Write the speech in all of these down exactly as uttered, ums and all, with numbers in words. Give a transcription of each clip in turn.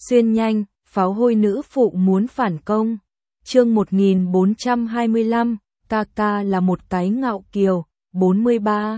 Xuyên nhanh, pháo hôi nữ phụ muốn phản công. Chương một nghìn bốn trăm hai mươi lăm, ca ca là một cái ngạo kiều. bốn mươi ba.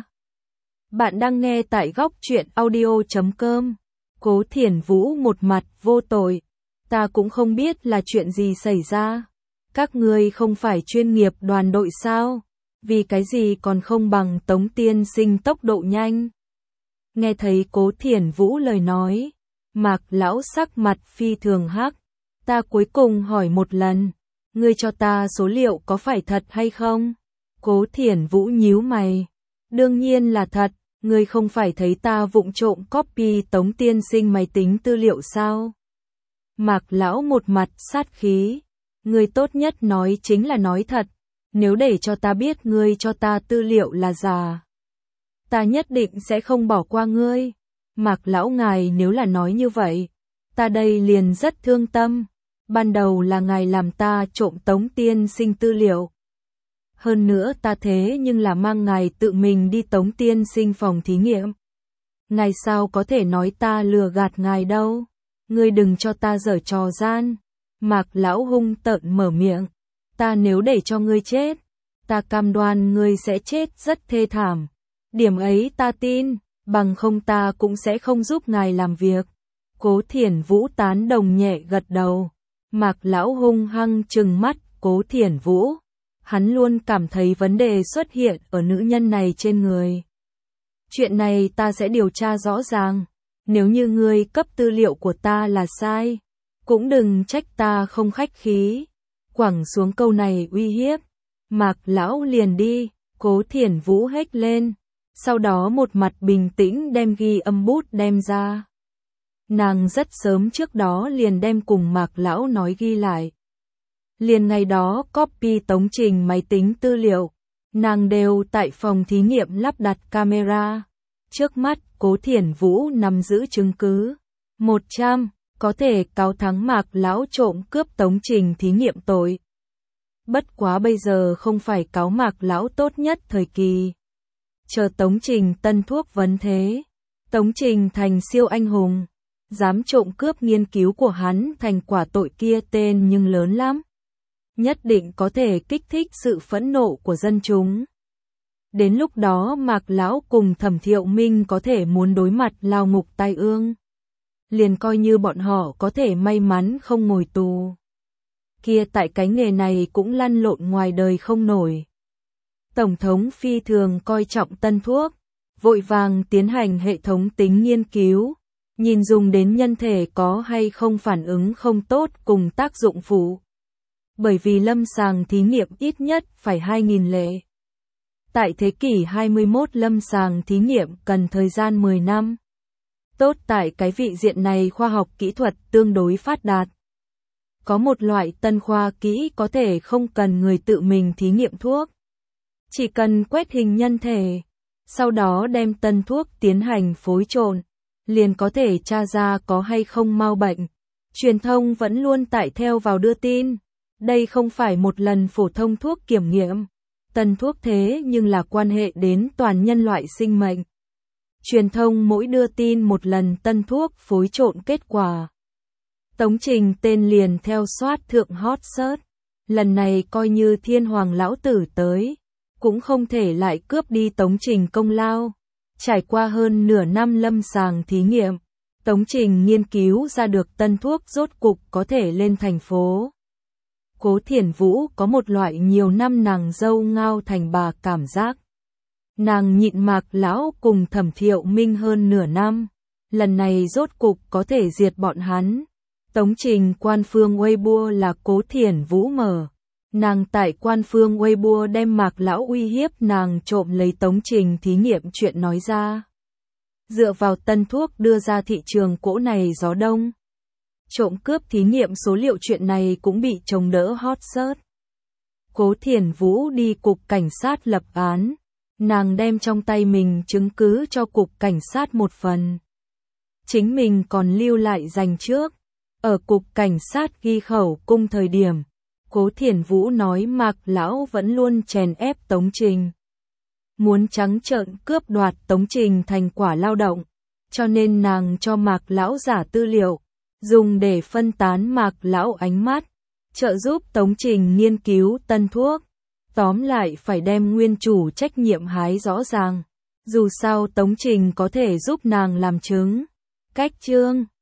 Bạn đang nghe tại góc truyện audio chấm com. Cố Thiển Vũ một mặt vô tội. Ta cũng không biết là chuyện gì xảy ra. Các ngươi không phải chuyên nghiệp đoàn đội sao? Vì cái gì còn không bằng Tống tiên sinh tốc độ nhanh? Nghe thấy Cố Thiển Vũ lời nói, Mạc lão sắc mặt phi thường hắc. Ta cuối cùng hỏi một lần, ngươi cho ta số liệu có phải thật hay không? Cố Thiển Vũ nhíu mày. Đương nhiên là thật, ngươi không phải thấy ta vụng trộm copy Tống tiên sinh máy tính tư liệu sao? Mạc lão một mặt sát khí. Ngươi tốt nhất nói chính là nói thật, nếu để cho ta biết ngươi cho ta tư liệu là giả, ta nhất định sẽ không bỏ qua ngươi. Mạc lão ngài nếu là nói như vậy, ta đây liền rất thương tâm. Ban đầu là ngài làm ta trộm Tống tiên sinh tư liệu. Hơn nữa ta thế nhưng là mang ngài tự mình đi Tống tiên sinh phòng thí nghiệm. Ngài sao có thể nói ta lừa gạt ngài đâu? Ngươi đừng cho ta giở trò gian. Mạc lão hung tợn mở miệng. Ta nếu để cho ngươi chết, ta cam đoan ngươi sẽ chết rất thê thảm. Điểm ấy ta tin, bằng không ta cũng sẽ không giúp ngài làm việc. Cố Thiển Vũ tán đồng nhẹ gật đầu. Mạc lão hung hăng trừng mắt Cố Thiển Vũ. Hắn luôn cảm thấy vấn đề xuất hiện ở nữ nhân này trên người. Chuyện này ta sẽ điều tra rõ ràng. Nếu như ngươi cấp tư liệu của ta là sai, cũng đừng trách ta không khách khí. Quẳng xuống câu này uy hiếp, Mạc lão liền đi. Cố Thiển Vũ hét lên, sau đó một mặt bình tĩnh đem ghi âm bút đem ra. Nàng rất sớm trước đó liền đem cùng Mạc lão nói ghi lại. Liền ngày đó copy tống trình máy tính tư liệu, nàng đều tại phòng thí nghiệm lắp đặt camera. Trước mắt Cố Thiển Vũ nắm giữ chứng cứ một trăm, có thể cáo thắng Mạc lão trộm cướp tống trình thí nghiệm tội. Bất quá bây giờ không phải cáo Mạc lão tốt nhất thời kỳ. Chờ Tống Trình tân thuốc vấn thế, Tống Trình thành siêu anh hùng, dám trộm cướp nghiên cứu của hắn, thành quả tội kia tên nhưng lớn lắm. Nhất định có thể kích thích sự phẫn nộ của dân chúng. Đến lúc đó Mạc lão cùng Thẩm Thiệu Minh có thể muốn đối mặt lao ngục tai ương. Liền coi như bọn họ có thể may mắn không ngồi tù. Kia tại cái nghề này cũng lăn lộn ngoài đời không nổi. Tổng thống phi thường coi trọng tân thuốc, vội vàng tiến hành hệ thống tính nghiên cứu, nhìn dùng đến nhân thể có hay không phản ứng không tốt cùng tác dụng phụ. Bởi vì lâm sàng thí nghiệm ít nhất phải hai nghìn lệ. Tại thế kỷ hai mươi mốt lâm sàng thí nghiệm cần thời gian mười năm. Tốt tại cái vị diện này khoa học kỹ thuật tương đối phát đạt. Có một loại tân khoa kỹ có thể không cần người tự mình thí nghiệm thuốc. Chỉ cần quét hình nhân thể, sau đó đem tân thuốc tiến hành phối trộn, liền có thể tra ra có hay không mao bệnh. Truyền thông vẫn luôn tại theo vào đưa tin. Đây không phải một lần phổ thông thuốc kiểm nghiệm. Tân thuốc thế nhưng là quan hệ đến toàn nhân loại sinh mệnh. Truyền thông mỗi đưa tin một lần tân thuốc phối trộn kết quả. Tống Trình tên liền theo soát thượng hot search. Lần này coi như thiên hoàng lão tử tới, cũng không thể lại cướp đi Tống Trình công lao. Trải qua hơn nửa năm lâm sàng thí nghiệm, Tống Trình nghiên cứu ra được tân thuốc rốt cục có thể lên thành phố. Cố Thiển Vũ có một loại nhiều năm nàng dâu ngao thành bà cảm giác. Nàng nhịn Mạc lão cùng Thẩm Thiệu Minh hơn nửa năm, lần này rốt cục có thể diệt bọn hắn. Tống Trình quan phương Weibo là Cố Thiển Vũ mở. Nàng tại quan phương Weibo đem Mạc lão uy hiếp nàng trộm lấy Tống Trình thí nghiệm chuyện nói ra. Dựa vào tân thuốc đưa ra thị trường cỗ này gió đông. Trộm cướp thí nghiệm số liệu chuyện này cũng bị chống đỡ hot search. Cố Thiển Vũ đi cục cảnh sát lập án. Nàng đem trong tay mình chứng cứ cho cục cảnh sát một phần. Chính mình còn lưu lại dành trước. Ở cục cảnh sát ghi khẩu cung thời điểm, Cố Thiển Vũ nói Mạc lão vẫn luôn chèn ép Tống Trình. Muốn trắng trợn cướp đoạt Tống Trình thành quả lao động. Cho nên nàng cho Mạc lão giả tư liệu. dùng để phân tán Mạc Lão ánh mắt, trợ giúp Tống Trình nghiên cứu tân thuốc. Tóm lại phải đem nguyên chủ trách nhiệm hái rõ ràng. Dù sao Tống Trình có thể giúp nàng làm chứng. Cách chương